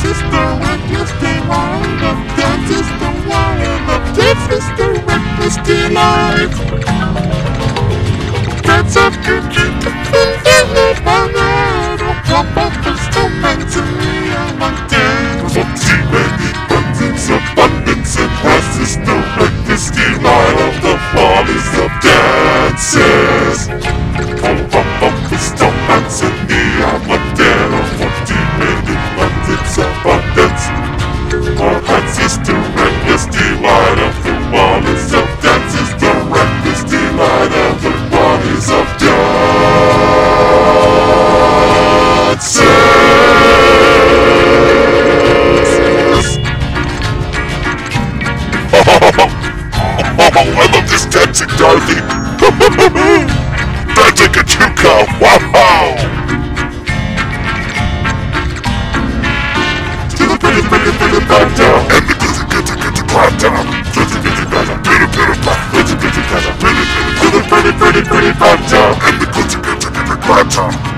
is the reckless delight of dance is the wild of dance is the reckless delight. Dance up and keep the feeling banana. Pop up instruments and neon on dance. For many buttons, abundance and past is the reckless delight of the follies of dances. Pop up instruments and neon on dance. For many buttons, abundance. Our hands is the reckless delight of the follies of dance is the reckless delight of the follies of dances. I love this dancing, Dorothy. Dancing Kachuka, wow! To the pretty back down, and the get to clap down. To the pretty back down, to the pretty back down, and the get to clap down.